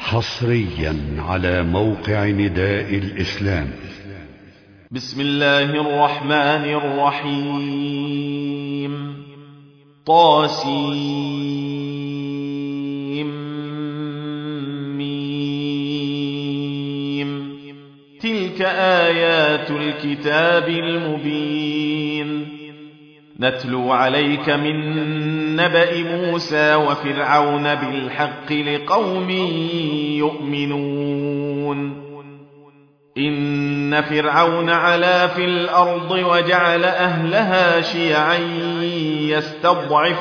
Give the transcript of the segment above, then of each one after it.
حصريا على موقع نداء الإسلام. بسم الله الرحمن الرحيم. طاسيم. تلك آيات الكتاب المبين. نتلو عليك من نبأ موسى وفرعون بالحق لقوم يؤمنون. إن فرعون علا في الأرض وجعل أهلها شيعا يستضعف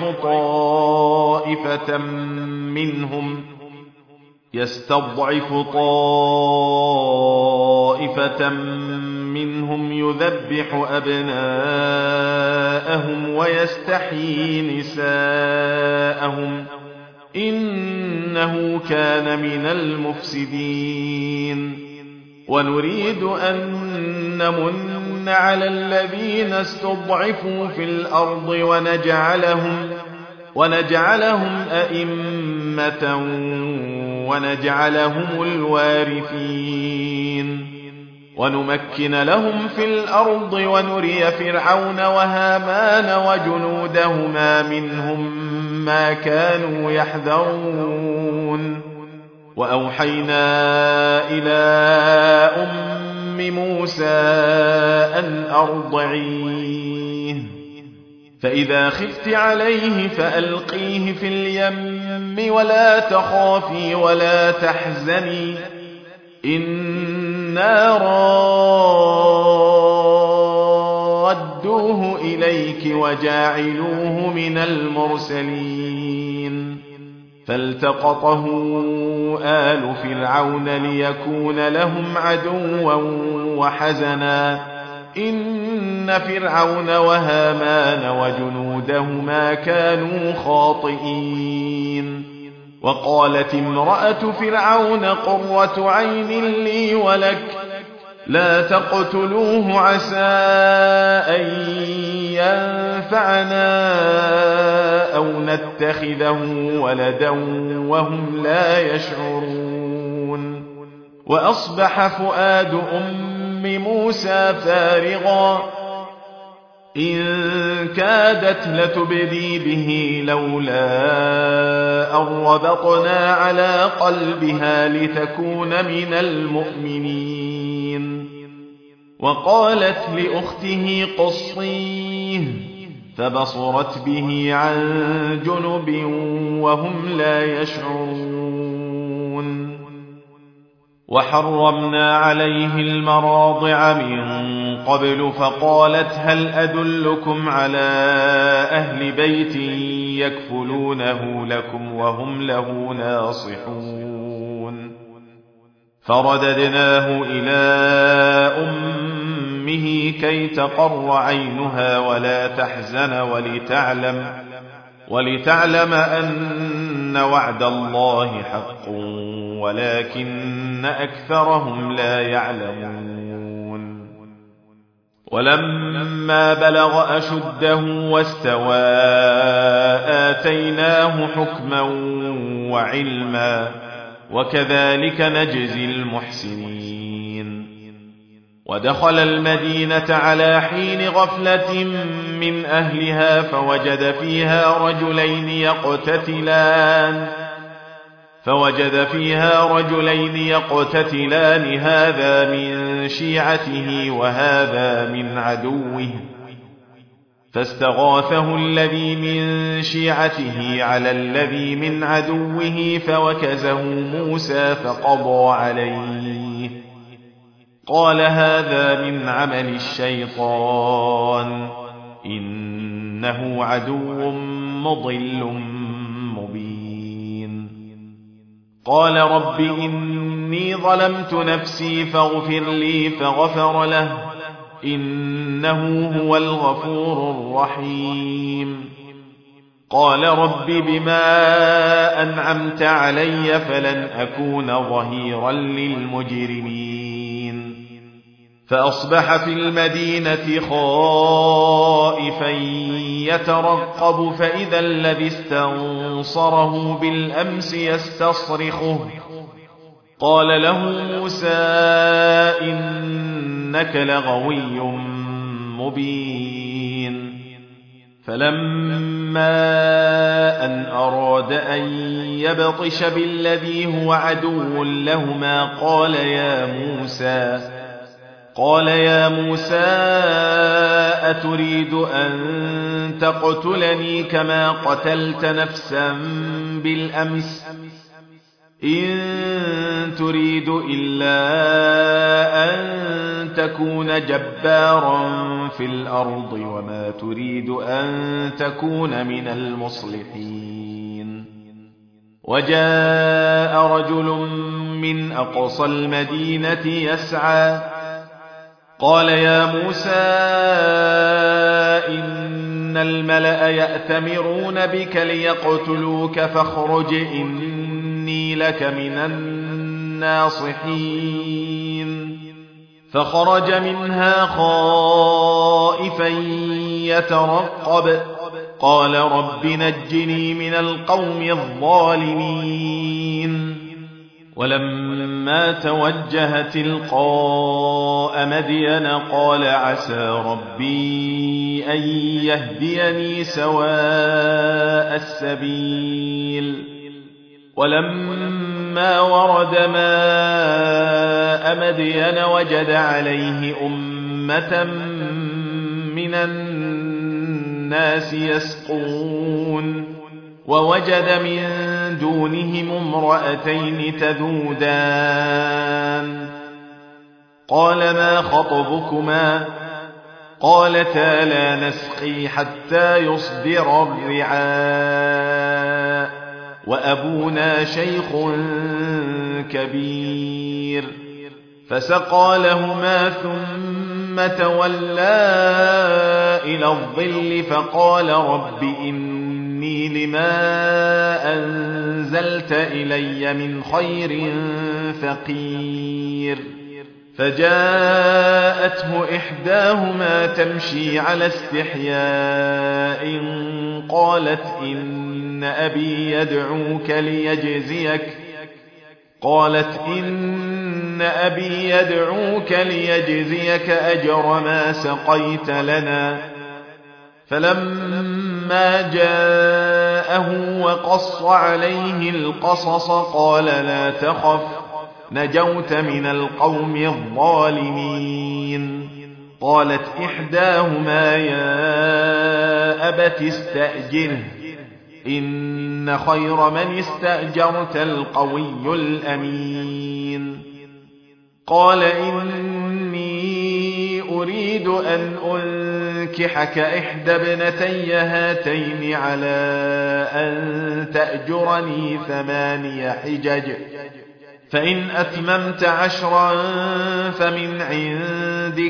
طائفة منهم يذبح أبناءهم ويستحيي نساءهم إنه كان من المفسدين. ونريد أن نمن على الذين استضعفوا في الأرض ونجعلهم أئمة ونجعلهم الوارثين. ونمكن لهم في الأرض ونري فرعون وهامان وجنودهما منهم ما كانوا يحذرون. وأوحينا إلى أم موسى أن أرضعيه، فإذا خفت عليه فألقيه في اليم ولا تخافي ولا تحزني إنا رادوه إليك وجاعلوه من المرسلين. فالتقطه آل فرعون ليكون لهم عدوا وحزنا إن فرعون وهامان وجنودهما كانوا خاطئين. وقالت امرأة فرعون قرة عين لي ولك لا تقتلوه عسى أن ينفعنا أو نتخذه ولدا وهم لا يشعرون. وأصبح فؤاد أم موسى فارغا إن كادت لتبدي به لولا أن ربطنا على قلبها لتكون من المؤمنين. وقالت لأخته قصيه فبصرت به عن جنب وهم لا يشعرون. وحرمنا عليه المراضع من قبل فقالت هل أدلكم على أهل بيت يكفلونه لكم وهم له ناصحون. فرددناه إلى أمه كي تقر عينها ولا تحزن ولتعلم أن وعد الله حق ولكن أكثرهم لا يعلمون. ولما بلغ أشده واستوى آتيناه حكما وعلما وكذلك نجزي المحسنين. ودخل المدينة على حين غفلة من أهلها فوجد فيها رجلين يقتتلان هذا من شيعته وهذا من عدوه فاستغاثه الذي من شيعته على الذي من عدوه فوكزه موسى فقضى عليه. قال هذا من عمل الشيطان إنه عدو مضل مبين. قال رب إني ظلمت نفسي فاغفر لي فغفر له إنه هو الغفور الرحيم. قال رب بما أنعمت علي فلن أكون ظهيرا للمجرمين. فأصبح في المدينة خائفا يترقب فإذا الذي استنصره بالأمس يستصرخه قال له موسى إنك لغوي مبين. فلما أن أراد أن يبطش بالذي هو عدو لهما قال يا موسى أتريد أن تقتلني كما قتلت نفسا بالأمس إن تريد إلا أن تكون جبارا في الأرض وما تريد أن تكون من المصلحين. وجاء رجل من أقصى المدينة يسعى قال يا موسى إن الملأ يأتمرون بك ليقتلوك فاخرج إني لك من الناصحين. فخرج منها خائفا يترقب قال رب نجني من القوم الظالمين. ولما توجه تلقاء مدين قال عسى ربي أن يهديني سواء السبيل. ولما ورد ماء مدين وجد عليه أمة من الناس يسقون ووجد من دونهم امرأتين تذودان قال ما خطبكما قالتا لا نسقي حتى يصدر الرعاء وأبونا شيخ كبير. فسقى لهما ثم تولى إلى الظل فقال رب إني لما أنزلت إلي من خير فقير. فجاءته إحداهما تمشي على استحياء قالت إن أبي يدعوك ليجزيك أجر ما سقيت لنا. فلما جاءه وقص عليه القصص قال لا تخف نجوت من القوم الظالمين. قالت إحداهما يا أبت استأجره إن خير من استأجرت القوي الأمين. قال إني أريد أن أنكحك إحدى ابنتي هاتين على أن تأجرني 8 حجج فإن أتممت 10 فمن عندك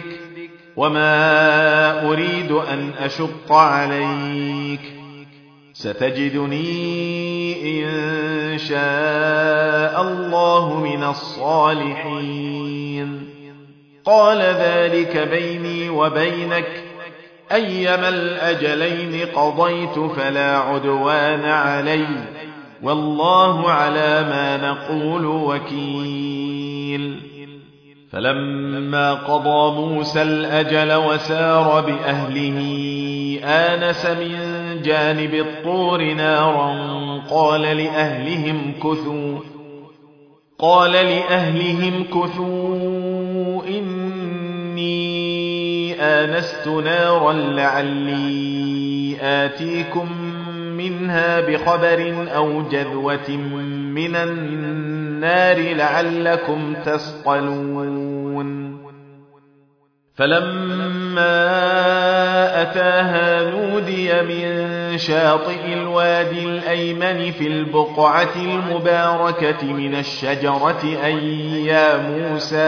وما أريد أن أشق عليك ستجدني إن شاء الله من الصالحين. قال ذلك بيني وبينك أيما الأجلين قضيت فلا عدوان علي والله على ما نقول وكيل. فلما قضى موسى الأجل وسار بأهله آنس من جانب الطور نارا قال لأهلهم كثوا إني آنست نارا لعلي آتيكم منها بخبر أو جذوة من النار لعلكم تصطلون. فلما أتاها نودي من شاطئ الوادي الأيمن في البقعة المباركة من الشجرة أن يا موسى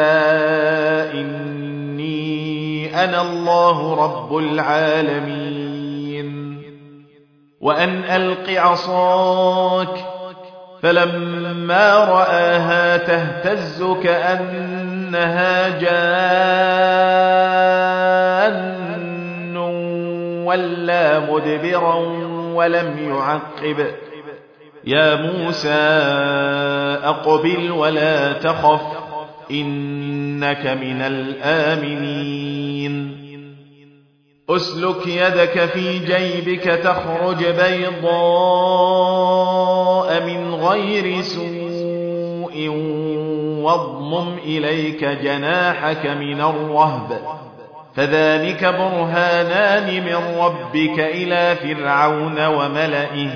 إني أنا الله رب العالمين وأن ألق عصاك. فلما رآها تهتز كأنها جان ولا مدبرا ولم يا موسى أقبل ولا تخف إنك من الآمنين أسلك يدك في جيبك تخرج بيضاء من غير سوء واضمم إليك جناحك من الرهب فذلك برهانان من ربك إلى فرعون وملئه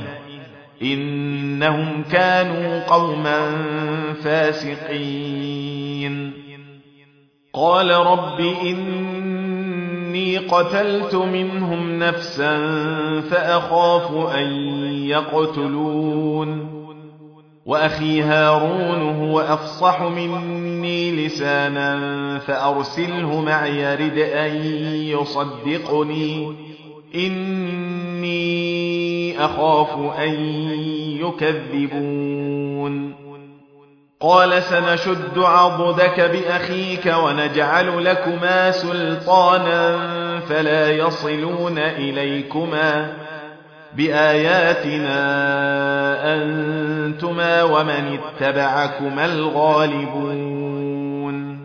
إنهم كانوا قوما فاسقين قال رب إني قتلت منهم نفسا فأخاف أن يقتلون وأخي هارون هو أفصح مني لسانا فأرسله معي يرد أن يصدقني إني أخاف أن يكذبون قال سنشد عضدك بأخيك ونجعل لكما سلطانا فلا يصلون إليكما بآياتنا أنتما ومن اتبعكما الغالبون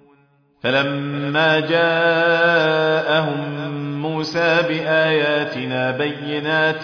فلما جاءهم موسى بآياتنا بينات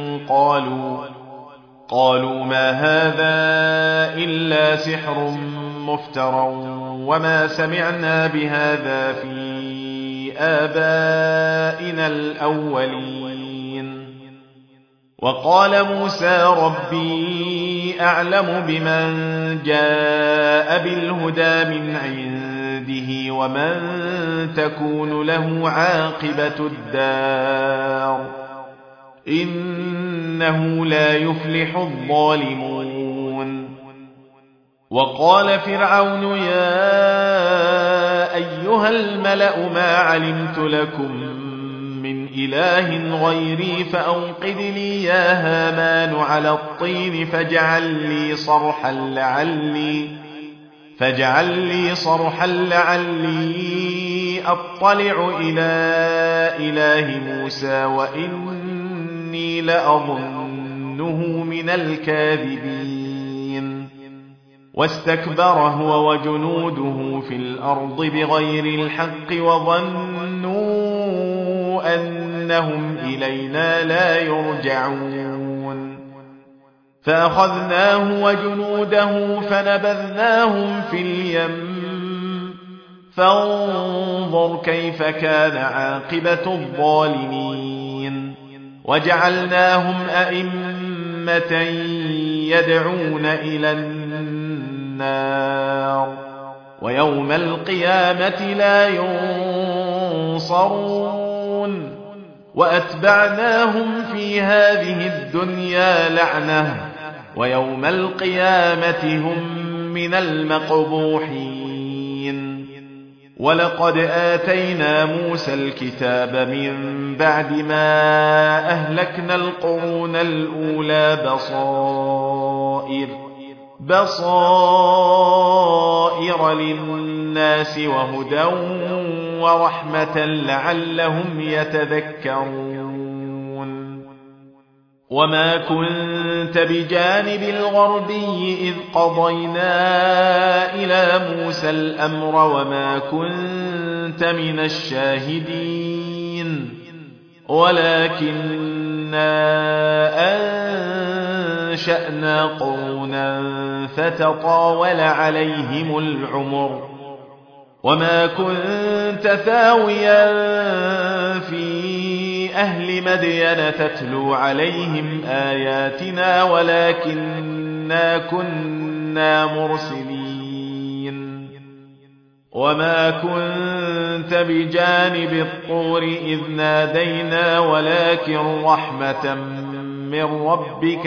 قالوا ما هذا إلا سحر مفترى وما سمعنا بهذا في آبائنا الأولين وقال موسى ربي أعلم بمن جاء بالهدى من عنده ومن تكون له عاقبة الدار إنه لا يفلح الظالمون وقال فرعون يا أيها الملأ ما علمت لكم من إله غيري فأوقد لي يا هامان على الطين فاجعل لي صرحا لعلي أطلع إلى إله موسى وإني لأظنه من الكاذبين واستكبر هو وجنوده في الأرض بغير الحق وظنوا أنهم إلينا لا يرجعون فأخذناه وجنوده فنبذناهم في اليم فانظر كيف كان عاقبة الظالمين وجعلناهم أئمة يدعون إلى النار ويوم القيامة لا ينصرون وأتبعناهم في هذه الدنيا لعنة ويوم القيامة هم من المقبوحين ولقد آتينا موسى الكتاب من بعد ما أهلكنا القرون الأولى بصائر للناس وهدى ورحمة لعلهم يتذكرون وما كنت بجانب الغربي إذ قضينا إلى موسى الأمر وما كنت من الشاهدين ولكننا أنشأنا قرونا فتطاول عليهم العمر وما كنت ثاويا في أهل مدين تتلو عليهم آياتنا ولكننا كنا مرسلين وما كنت بجانب الطور إذ نادينا ولكن رحمة من ربك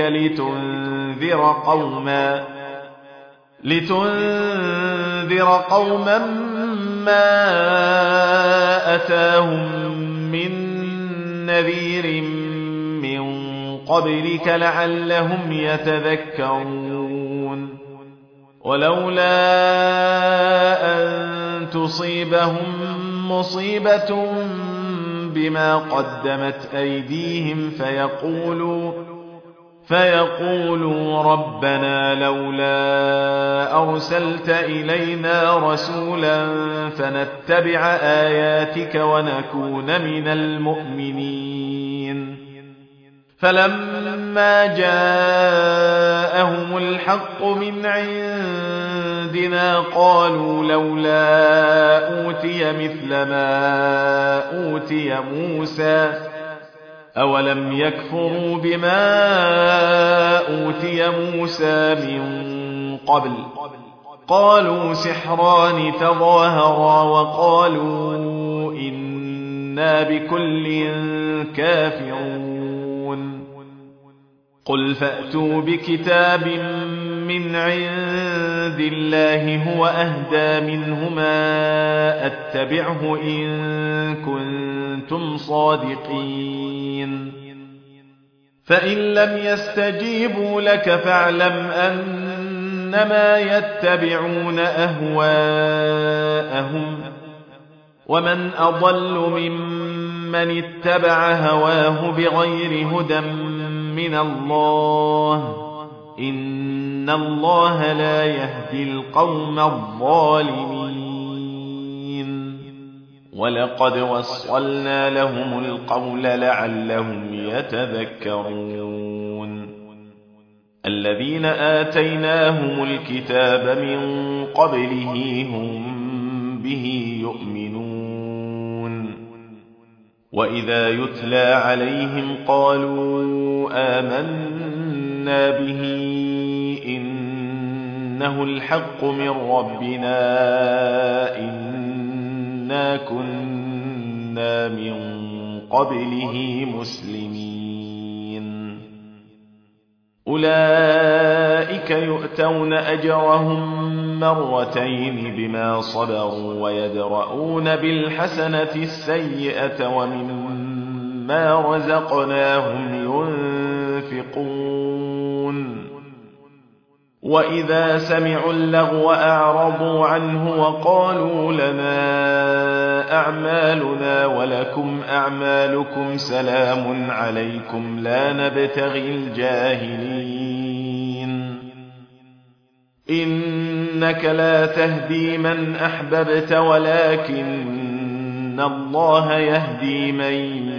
لتنذر قوما ما أتاهم من نذير من قبلك لعلهم يتذكرون ولولا أن تصيبهم مصيبة بما قدمت أيديهم فيقولوا ربنا لولا أرسلت إلينا رسولا فنتبع آياتك ونكون من المؤمنين. فلما جاءهم الحق من عندنا قالوا لولا أوتي مثل ما أوتي موسى أولم يكفروا بما أوتي موسى من قبل قالوا سحران تظاهرا وقالوا إنا بكل كافرون. قل فأتوا بكتاب من عند الله هو أهدى منهما أتبعه إن كنتم صادقين. فإن لم يستجيبوا لك فاعلم أنما يتبعون أهواءهم ومن أضل ممن اتبع هواه بغير هدى من الله إن الله لا يهدي القوم الظالمين. ولقد وصلنا لهم القول لعلهم يتذكرون. الذين آتيناهم الكتاب من قبله هم به يؤمنون. وإذا يتلى عليهم قالوا آمنا به إنه الحق من ربنا إنا كنا من قبله مسلمين. أولئك يؤتون أجرهم مرتين بما صبروا ويدرؤون بالحسنة السيئة ومما رزقناهم ينفقون. وإذا سمعوا اللغو أعرضوا عنه وقالوا لنا أعمالنا ولكم أعمالكم سلام عليكم لا نبتغي الجاهلين. إنك لا تهدي من أحببت ولكن الله يهدي من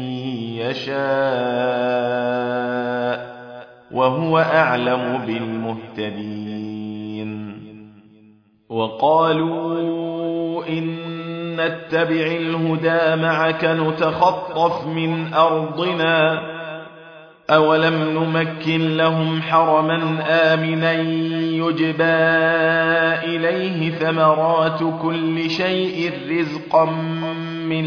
يشاء وهو أعلم بالمهتدين. وقالوا إن نتبع الهدى معك نتخطف من أرضنا أولم نمكن لهم حرما آمنا يجبى إليه ثمرات كل شيء رزقا من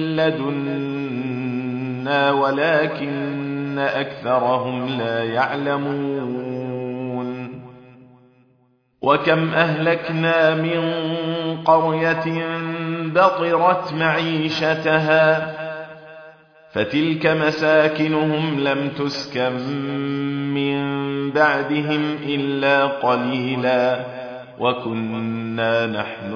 لدنا ولكن أكثرهم لا يعلمون. وكم أهلكنا من قرية بطرت معيشتها فتلك مساكنهم لم تسكن من بعدهم إلا قليلا وكنا نحن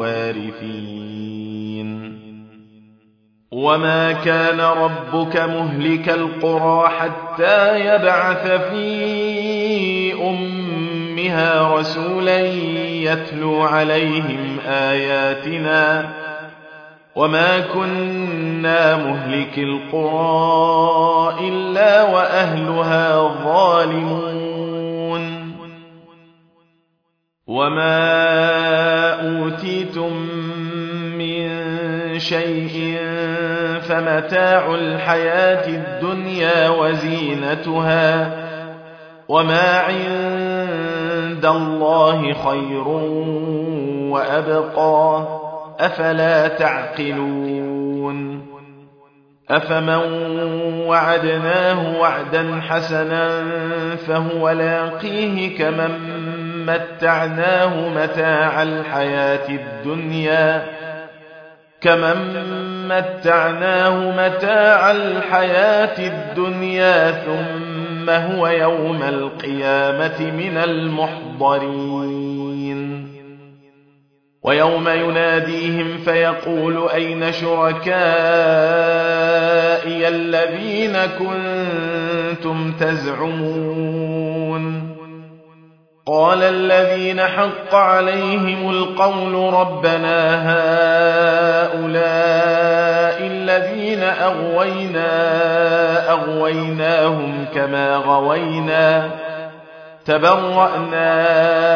الوارثين. وما كان ربك مهلك القرى حتى يبعث في أمها رسولا يتلو عليهم آياتنا وما كنا مهلك القرى إلا وأهلها ظالمون. وما أوتيتم من شيء فمتاع الحياة الدنيا وزينتها وما عند الله خير وأبقى أفلا تعقلون. أفمن وعدناه وعدا حسنا فهو لاقيه كمن متعناه متاع الحياة الدنيا ثم هو يوم القيامة من المحضرين. ويوم يناديهم فيقول أين شركائي الذين كنتم كنتم تزعمون قال الذين حق عليهم القول ربنا هؤلاء الذين أغويناهم كما غوينا تبرأنا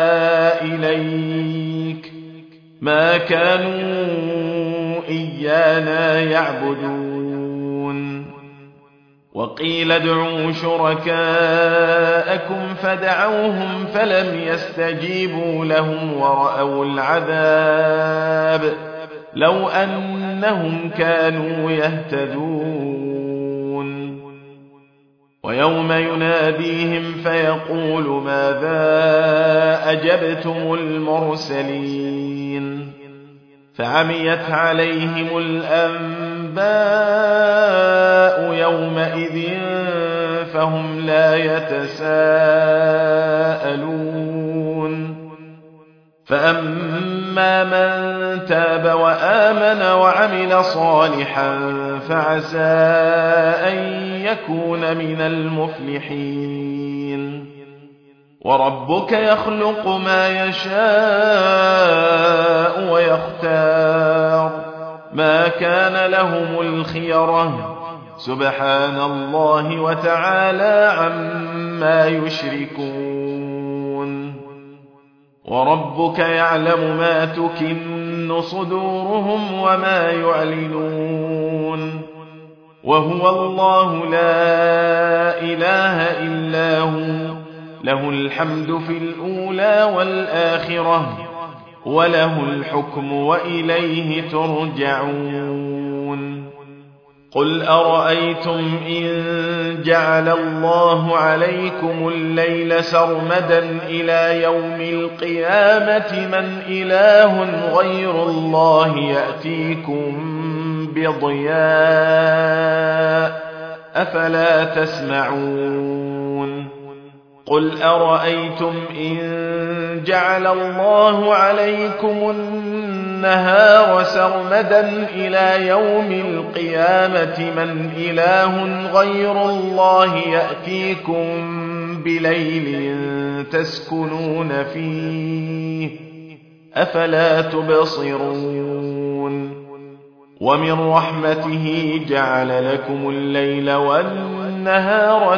إليك ما كانوا إيانا يعبدون وقيل ادعوا شركاءكم فدعوهم فلم يستجيبوا لهم ورأوا العذاب لو أنهم كانوا يهتدون ويوم يناديهم فيقول ماذا أجبتم المرسلين فعميت عليهم الأنباء يومئذ فهم لا يتساءلون فأما من تاب وآمن وعمل صالحا فعسى أن يكون من المفلحين وربك يخلق ما يشاء ويختار ما كان لهم الخيرة سبحان الله وتعالى عما يشركون وربك يعلم ما تكن صدورهم وما يعلنون وهو الله لا إله إلا هو له الحمد في الأولى والآخرة وله الحكم وإليه ترجعون قل أرأيتم إن جعل الله عليكم الليل سرمدا إلى يوم القيامة من إله غير الله يأتيكم بضياء أفلا تسمعون قل أرأيتم إن جعل الله عليكم النهار سرمدا إلى يوم القيامة من إله غير الله يأتيكم بليل تسكنون فيه أفلا تبصرون ومن رحمته جعل لكم الليل والنهار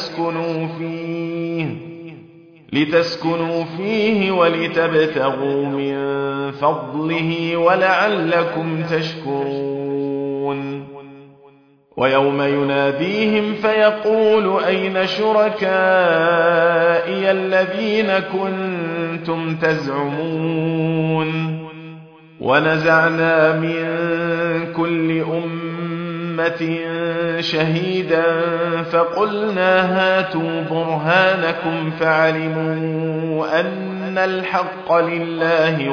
لتسكنوا فيه ولتبتغوا من فضله ولعلكم تشكرون ويوم يناديهم فيقول أين شركائي الذين كنتم تزعمون ونزعنا من كل أمة شهيدا فقلنا هاتوا برهانكم فعلموا أن الحق لله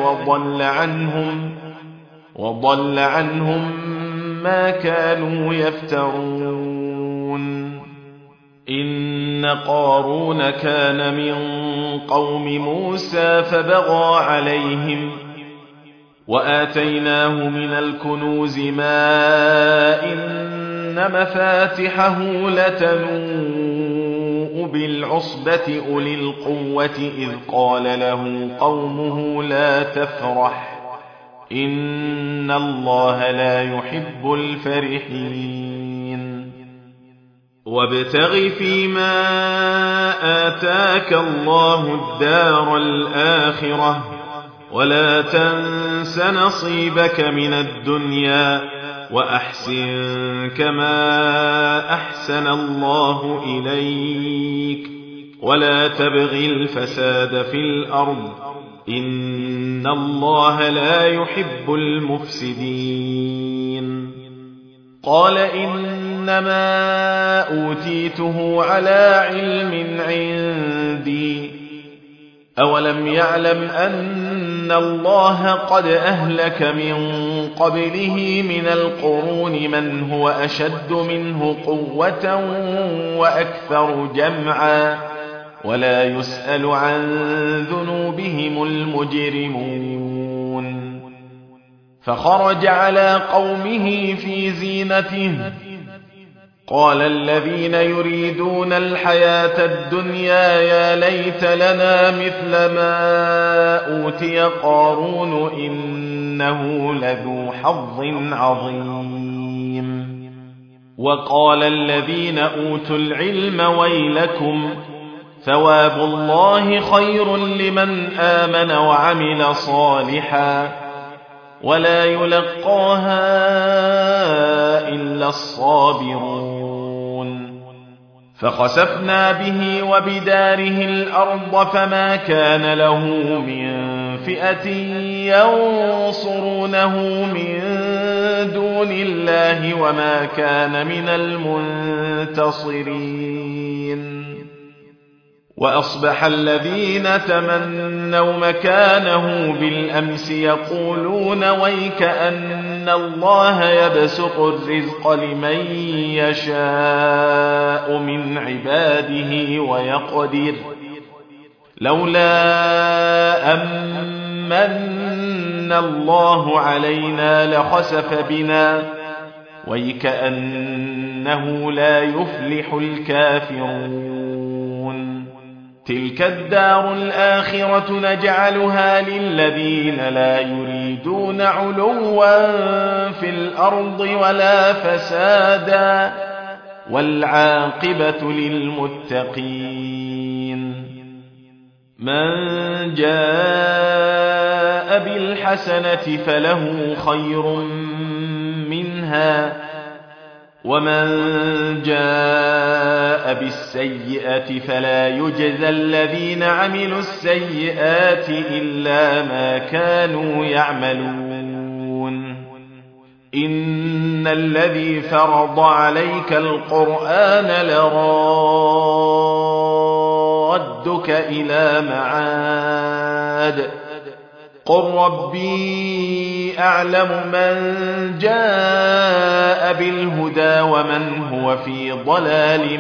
وضل عنهم ما كانوا يفترون إن قارون كان من قوم موسى فبغى عليهم وآتيناه من الكنوز ما إن مفاتحه لتنوء بالعصبة أولي القوة إذ قال له قومه لا تفرح إن الله لا يحب الفرحين وابتغ فيما آتاك الله الدار الآخرة ولا تنس نصيبك من الدنيا وأحسن كما أحسن الله إليك ولا تبغ الفساد في الأرض إن الله لا يحب المفسدين قال إنما أوتيته على علم عندي أولم يعلم أن الله قد أهلك من قبله من القرون من هو أشد منه قوة وأكثر جمعا ولا يسأل عن ذنوبهم المجرمون فخرج على قومه في زينته قال الذين يريدون الحياة الدنيا يا ليت لنا مثل ما أوتي قارون إنه لذو حظ عظيم. وقال الذين أوتوا العلم ويلكم ثواب الله خير لمن آمن وعمل صالحا ولا يلقاها إلا الصابرون. فخسفنا به وبداره الأرض فما كان له من فئة ينصرونه من دون الله وما كان من المنتصرين. وأصبح الذين تمنوا مكانه بالأمس يقولون ويك أن الله يبسط الرزق لمن يشاء من عباده ويقدر لولا أمن الله علينا لخسف بنا ويك أنه لا يفلح الكافرون. تلك الدار الآخرة نجعلها للذين لا يريدون علوا في الأرض ولا فسادا والعاقبة للمتقين. من جاء بالحسنة فله خير منها ومن جاء بالسيئة فلا يجزى الذين عملوا السيئات إلا ما كانوا يعملون. إن الذي فرض عليك القرآن لرادك إلى معاد قل ربي أعلم من جاء بالهدى ومن هو في ضلال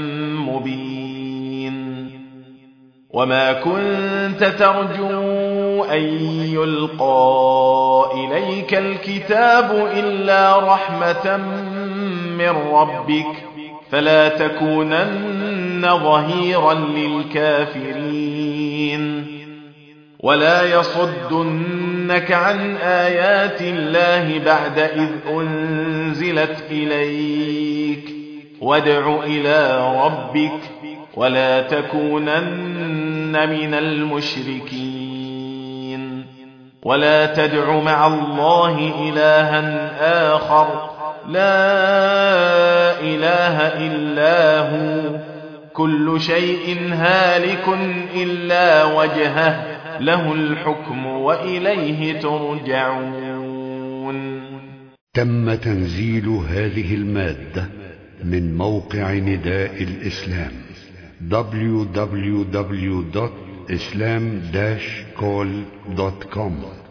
مبين. وما كنت ترجو أن يلقى إليك الكتاب إلا رحمة من ربك فلا تكونن ظهيرا للكافرين. ولا يصدنك عن آيات الله بعد إذ أنزلت إليك وادع إلى ربك ولا تكونن من المشركين. ولا تدع مع الله إلها آخر لا إله إلا هو كل شيء هالك إلا وجهه له الحكم وإليه ترجعون. تم تنزيل هذه المادة من موقع نداء الإسلام www.islam-call.com